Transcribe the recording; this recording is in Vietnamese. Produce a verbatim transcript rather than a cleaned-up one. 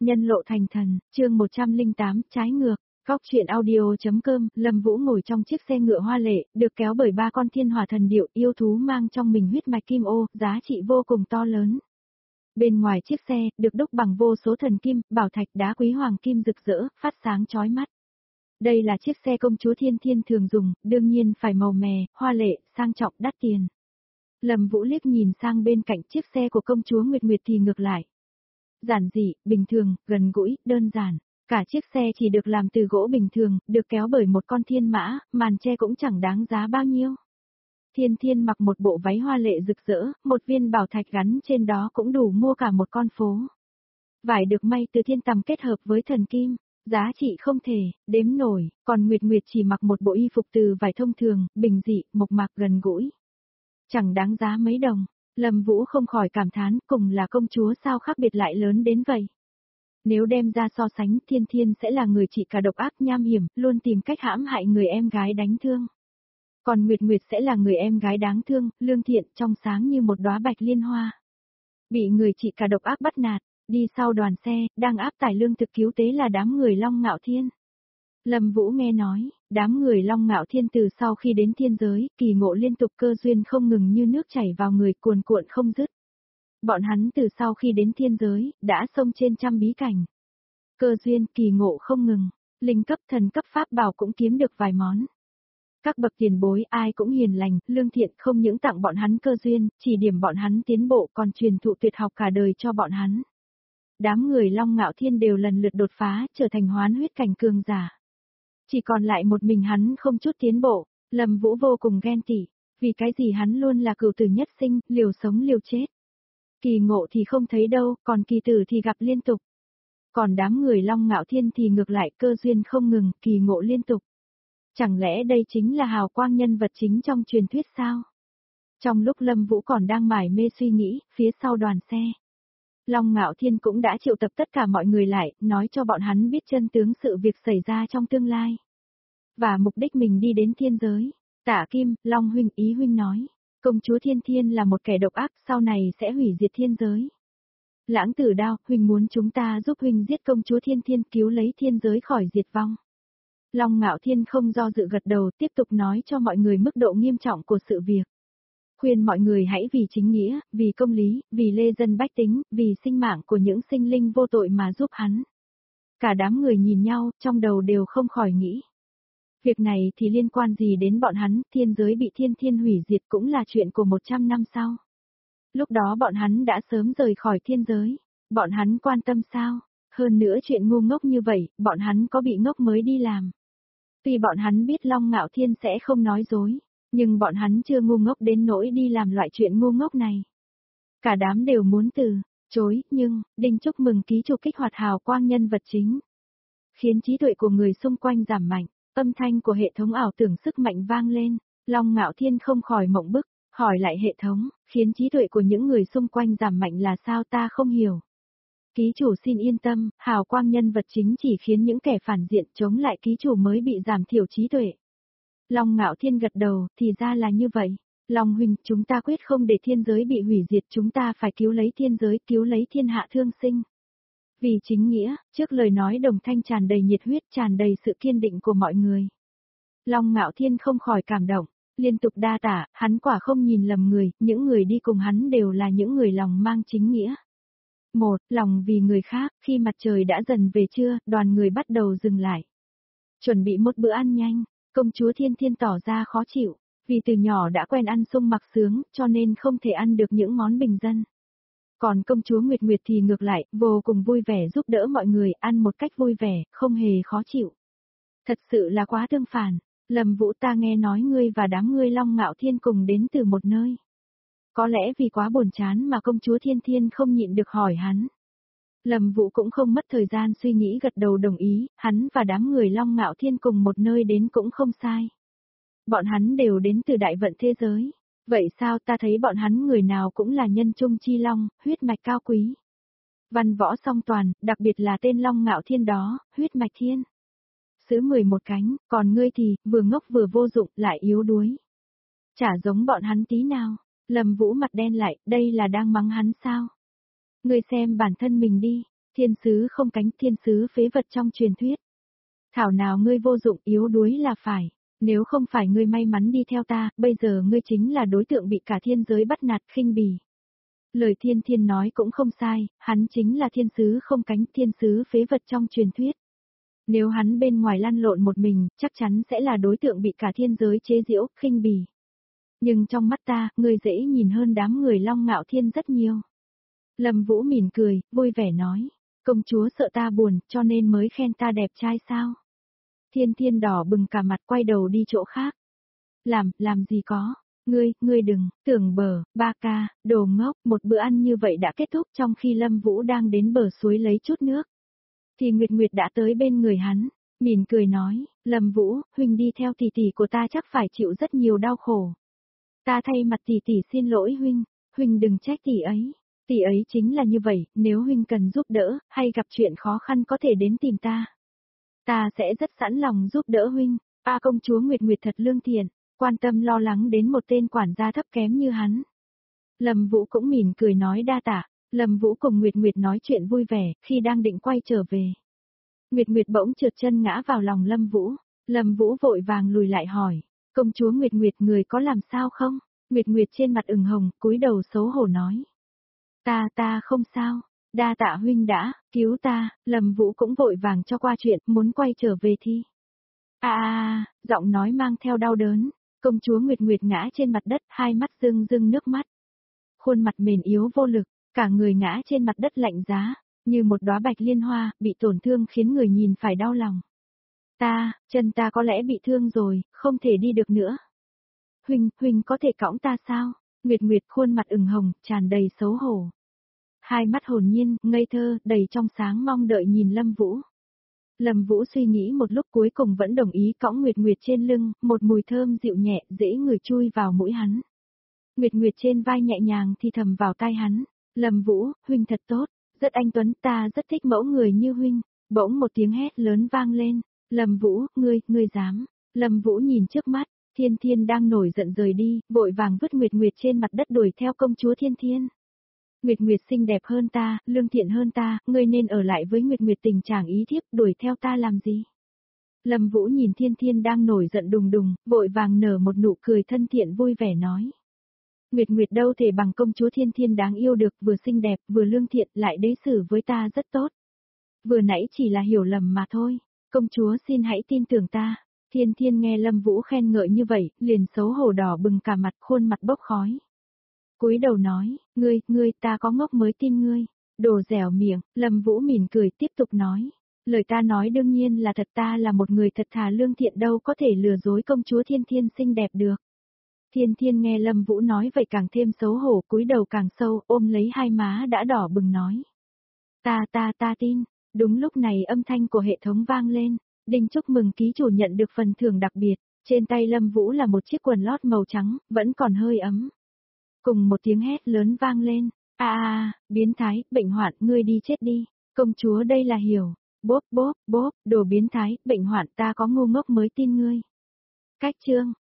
Nhân lộ thành thần, chương một trăm lẻ tám, trái ngược. Góc truyện audio.com, Lâm Vũ ngồi trong chiếc xe ngựa hoa lệ, được kéo bởi ba con thiên hỏa thần điệu, yêu thú mang trong mình huyết mạch kim ô, giá trị vô cùng to lớn. Bên ngoài chiếc xe, được đúc bằng vô số thần kim, bảo thạch, đá quý hoàng kim rực rỡ, phát sáng chói mắt. Đây là chiếc xe công chúa Thiên Thiên thường dùng, đương nhiên phải màu mè, hoa lệ, sang trọng, đắt tiền. Lâm Vũ liếc nhìn sang bên cạnh chiếc xe của công chúa Nguyệt Nguyệt thì ngược lại. Giản dị, bình thường, gần gũi, đơn giản. Cả chiếc xe chỉ được làm từ gỗ bình thường, được kéo bởi một con thiên mã, màn che cũng chẳng đáng giá bao nhiêu. Thiên Thiên mặc một bộ váy hoa lệ rực rỡ, một viên bảo thạch gắn trên đó cũng đủ mua cả một con phố. Vải được may từ thiên tầm kết hợp với thần kim, giá trị không thể đếm nổi, còn Nguyệt Nguyệt chỉ mặc một bộ y phục từ vải thông thường, bình dị, mộc mạc gần gũi. Chẳng đáng giá mấy đồng. Lâm Vũ không khỏi cảm thán, cùng là công chúa sao khác biệt lại lớn đến vậy. Nếu đem ra so sánh, Thiên Thiên sẽ là người trị cả độc ác nham hiểm, luôn tìm cách hãm hại người em gái đánh thương. Còn Nguyệt Nguyệt sẽ là người em gái đáng thương, lương thiện, trong sáng như một đóa bạch liên hoa. Bị người trị cả độc ác bắt nạt, đi sau đoàn xe, đang áp tải lương thực cứu tế là đám người Long Ngạo Thiên. Lâm Vũ nghe nói, đám người Long Ngạo Thiên từ sau khi đến thiên giới, kỳ ngộ liên tục cơ duyên không ngừng như nước chảy vào người cuồn cuộn không dứt. Bọn hắn từ sau khi đến thiên giới, đã xông trên trăm bí cảnh. Cơ duyên kỳ ngộ không ngừng, linh cấp thần cấp pháp bảo cũng kiếm được vài món. Các bậc tiền bối ai cũng hiền lành, lương thiện không những tặng bọn hắn cơ duyên, chỉ điểm bọn hắn tiến bộ còn truyền thụ tuyệt học cả đời cho bọn hắn. Đám người Long Ngạo Thiên đều lần lượt đột phá, trở thành hoán huyết cảnh cường giả. Chỉ còn lại một mình hắn không chút tiến bộ, Lâm Vũ vô cùng ghen tị, vì cái gì hắn luôn là cửu tử nhất sinh, liều sống liều chết. Kỳ ngộ thì không thấy đâu, còn kỳ tử thì gặp liên tục. Còn đám người Long Ngạo Thiên thì ngược lại cơ duyên không ngừng, kỳ ngộ liên tục. Chẳng lẽ đây chính là hào quang nhân vật chính trong truyền thuyết sao? Trong lúc Lâm Vũ còn đang mải mê suy nghĩ, phía sau đoàn xe, Long Ngạo Thiên cũng đã triệu tập tất cả mọi người lại, nói cho bọn hắn biết chân tướng sự việc xảy ra trong tương lai. Và mục đích mình đi đến thiên giới. Tả Kim, Long huynh, Ý huynh nói, công chúa Thiên Thiên là một kẻ độc ác, sau này sẽ hủy diệt thiên giới. Lãng Tử Đao, huynh muốn chúng ta giúp huynh giết công chúa Thiên Thiên, cứu lấy thiên giới khỏi diệt vong. Long Ngạo Thiên không do dự gật đầu, tiếp tục nói cho mọi người mức độ nghiêm trọng của sự việc. Khuyên mọi người hãy vì chính nghĩa, vì công lý, vì lê dân bách tính, vì sinh mạng của những sinh linh vô tội mà giúp hắn. Cả đám người nhìn nhau, trong đầu đều không khỏi nghĩ. Việc này thì liên quan gì đến bọn hắn, thiên giới bị Thiên Thiên hủy diệt cũng là chuyện của một trăm năm sau. Lúc đó bọn hắn đã sớm rời khỏi thiên giới, bọn hắn quan tâm sao? Hơn nữa chuyện ngu ngốc như vậy, bọn hắn có bị ngốc mới đi làm. Tuy bọn hắn biết Long Ngạo Thiên sẽ không nói dối, nhưng bọn hắn chưa ngu ngốc đến nỗi đi làm loại chuyện ngu ngốc này. Cả đám đều muốn từ chối, nhưng, Đinh chúc mừng ký chủ kích hoạt hào quang nhân vật chính. Khiến trí tuệ của người xung quanh giảm mạnh, âm thanh của hệ thống ảo tưởng sức mạnh vang lên, Long Ngạo Thiên không khỏi mộng bức, hỏi lại hệ thống, khiến trí tuệ của những người xung quanh giảm mạnh là sao ta không hiểu. Ký chủ xin yên tâm, hào quang nhân vật chính chỉ khiến những kẻ phản diện chống lại ký chủ mới bị giảm thiểu trí tuệ. Long Ngạo Thiên gật đầu, thì ra là như vậy. Long huynh, chúng ta quyết không để thiên giới bị hủy diệt, chúng ta phải cứu lấy thiên giới, cứu lấy thiên hạ thương sinh. Vì chính nghĩa, trước lời nói đồng thanh tràn đầy nhiệt huyết, tràn đầy sự kiên định của mọi người. Long Ngạo Thiên không khỏi cảm động, liên tục đa tả, hắn quả không nhìn lầm người, những người đi cùng hắn đều là những người lòng mang chính nghĩa. Một, lòng vì người khác, khi mặt trời đã dần về trưa, đoàn người bắt đầu dừng lại. Chuẩn bị một bữa ăn nhanh, công chúa Thiên Thiên tỏ ra khó chịu, vì từ nhỏ đã quen ăn sung mặc sướng, cho nên không thể ăn được những món bình dân. Còn công chúa Nguyệt Nguyệt thì ngược lại, vô cùng vui vẻ giúp đỡ mọi người ăn một cách vui vẻ, không hề khó chịu. Thật sự là quá tương phản, Lâm Vũ ta nghe nói ngươi và đám ngươi Long Ngạo Thiên cùng đến từ một nơi. Có lẽ vì quá buồn chán mà công chúa Thiên Thiên không nhịn được hỏi hắn. Lâm Vũ cũng không mất thời gian suy nghĩ gật đầu đồng ý, hắn và đám người Long Ngạo Thiên cùng một nơi đến cũng không sai. Bọn hắn đều đến từ đại vận thế giới. Vậy sao ta thấy bọn hắn người nào cũng là nhân trung chi long, huyết mạch cao quý. Văn võ song toàn, đặc biệt là tên Long Ngạo Thiên đó, huyết mạch thiên. Sứ mười một cánh, còn ngươi thì, vừa ngốc vừa vô dụng, lại yếu đuối. Chả giống bọn hắn tí nào. Lâm Vũ mặt đen lại, đây là đang mắng hắn sao? Ngươi xem bản thân mình đi, Thiên sứ không cánh, thiên sứ phế vật trong truyền thuyết. Thảo nào ngươi vô dụng, yếu đuối là phải. Nếu không phải ngươi may mắn đi theo ta, bây giờ ngươi chính là đối tượng bị cả thiên giới bắt nạt khinh bỉ. Lời thiên thiên nói cũng không sai, hắn chính là thiên sứ không cánh, thiên sứ phế vật trong truyền thuyết. Nếu hắn bên ngoài lăn lộn một mình, chắc chắn sẽ là đối tượng bị cả thiên giới chế giễu, khinh bỉ. Nhưng trong mắt ta, ngươi dễ nhìn hơn đám người Long Ngạo Thiên rất nhiều. Lâm Vũ mỉm cười, vui vẻ nói, công chúa sợ ta buồn, cho nên mới khen ta đẹp trai sao? Thiên thiên đỏ bừng cả mặt quay đầu đi chỗ khác. Làm, làm gì có, ngươi, ngươi đừng, tưởng bờ, ba ca, đồ ngốc, một bữa ăn như vậy đã kết thúc trong khi Lâm Vũ đang đến bờ suối lấy chút nước. Thì Nguyệt Nguyệt đã tới bên người hắn, mỉm cười nói, Lâm Vũ, huynh đi theo tỷ tỷ của ta chắc phải chịu rất nhiều đau khổ. Ta thay mặt tỷ tỷ xin lỗi huynh, huynh đừng trách tỷ ấy. Tỷ ấy chính là như vậy, nếu huynh cần giúp đỡ, hay gặp chuyện khó khăn có thể đến tìm ta. Ta sẽ rất sẵn lòng giúp đỡ huynh. A công chúa Nguyệt Nguyệt thật lương thiện, quan tâm lo lắng đến một tên quản gia thấp kém như hắn. Lâm Vũ cũng mỉm cười nói đa tạ. Lâm Vũ cùng Nguyệt Nguyệt nói chuyện vui vẻ, khi đang định quay trở về. Nguyệt Nguyệt bỗng trượt chân ngã vào lòng Lâm Vũ. Lâm Vũ vội vàng lùi lại hỏi, công chúa Nguyệt Nguyệt người có làm sao không? Nguyệt Nguyệt trên mặt ửng hồng, cúi đầu xấu hổ nói. Ta ta không sao, đa tạ huynh đã, cứu ta. Lâm Vũ cũng vội vàng cho qua chuyện, muốn quay trở về thi. À à, giọng nói mang theo đau đớn, công chúa Nguyệt Nguyệt ngã trên mặt đất, hai mắt rưng rưng nước mắt. Khuôn mặt mềm yếu vô lực, cả người ngã trên mặt đất lạnh giá, như một đóa bạch liên hoa, bị tổn thương khiến người nhìn phải đau lòng. Ta, chân ta có lẽ bị thương rồi, không thể đi được nữa. Huynh, huynh có thể cõng ta sao? Nguyệt Nguyệt khuôn mặt ửng hồng, tràn đầy xấu hổ. Hai mắt hồn nhiên, ngây thơ, đầy trong sáng mong đợi nhìn Lâm Vũ. Lâm Vũ suy nghĩ một lúc cuối cùng vẫn đồng ý cõng Nguyệt Nguyệt trên lưng, một mùi thơm dịu nhẹ, dễ ngửi chui vào mũi hắn. Nguyệt Nguyệt trên vai nhẹ nhàng thì thầm vào tai hắn, Lâm Vũ, huynh thật tốt, rất anh tuấn, ta rất thích mẫu người như huynh. Bỗng một tiếng hét lớn vang lên, Lâm Vũ, ngươi, ngươi dám. Lâm Vũ nhìn trước mắt, Thiên Thiên đang nổi giận rời đi, vội vàng vứt Nguyệt Nguyệt trên mặt đất đuổi theo công chúa Thiên Thiên. Nguyệt Nguyệt xinh đẹp hơn ta, lương thiện hơn ta, ngươi nên ở lại với Nguyệt Nguyệt tình trạng ý thiếp, đuổi theo ta làm gì? Lâm Vũ nhìn Thiên Thiên đang nổi giận đùng đùng, vội vàng nở một nụ cười thân thiện vui vẻ nói. Nguyệt Nguyệt đâu thể bằng công chúa Thiên Thiên đáng yêu được, vừa xinh đẹp, vừa lương thiện, lại đối xử với ta rất tốt. Vừa nãy chỉ là hiểu lầm mà thôi, công chúa xin hãy tin tưởng ta. Thiên Thiên nghe Lâm Vũ khen ngợi như vậy, liền xấu hổ đỏ bừng cả mặt, khuôn mặt bốc khói. Cúi đầu nói, ngươi, ngươi, ta có ngốc mới tin ngươi. Đồ dẻo miệng, Lâm Vũ mỉm cười tiếp tục nói. Lời ta nói đương nhiên là thật, ta là một người thật thà lương thiện, đâu có thể lừa dối công chúa Thiên Thiên xinh đẹp được. Thiên Thiên nghe Lâm Vũ nói vậy càng thêm xấu hổ, cúi đầu càng sâu, ôm lấy hai má đã đỏ bừng nói. Ta ta ta tin. Đúng lúc này âm thanh của hệ thống vang lên. Đinh chúc mừng ký chủ nhận được phần thưởng đặc biệt. Trên tay Lâm Vũ là một chiếc quần lót màu trắng, vẫn còn hơi ấm. Cùng một tiếng hét lớn vang lên. À à, biến thái, bệnh hoạn, ngươi đi chết đi. Công chúa đây là hiểu. Bốp bốp bốp, đồ biến thái, bệnh hoạn, ta có ngu ngốc mới tin ngươi. Cách chương.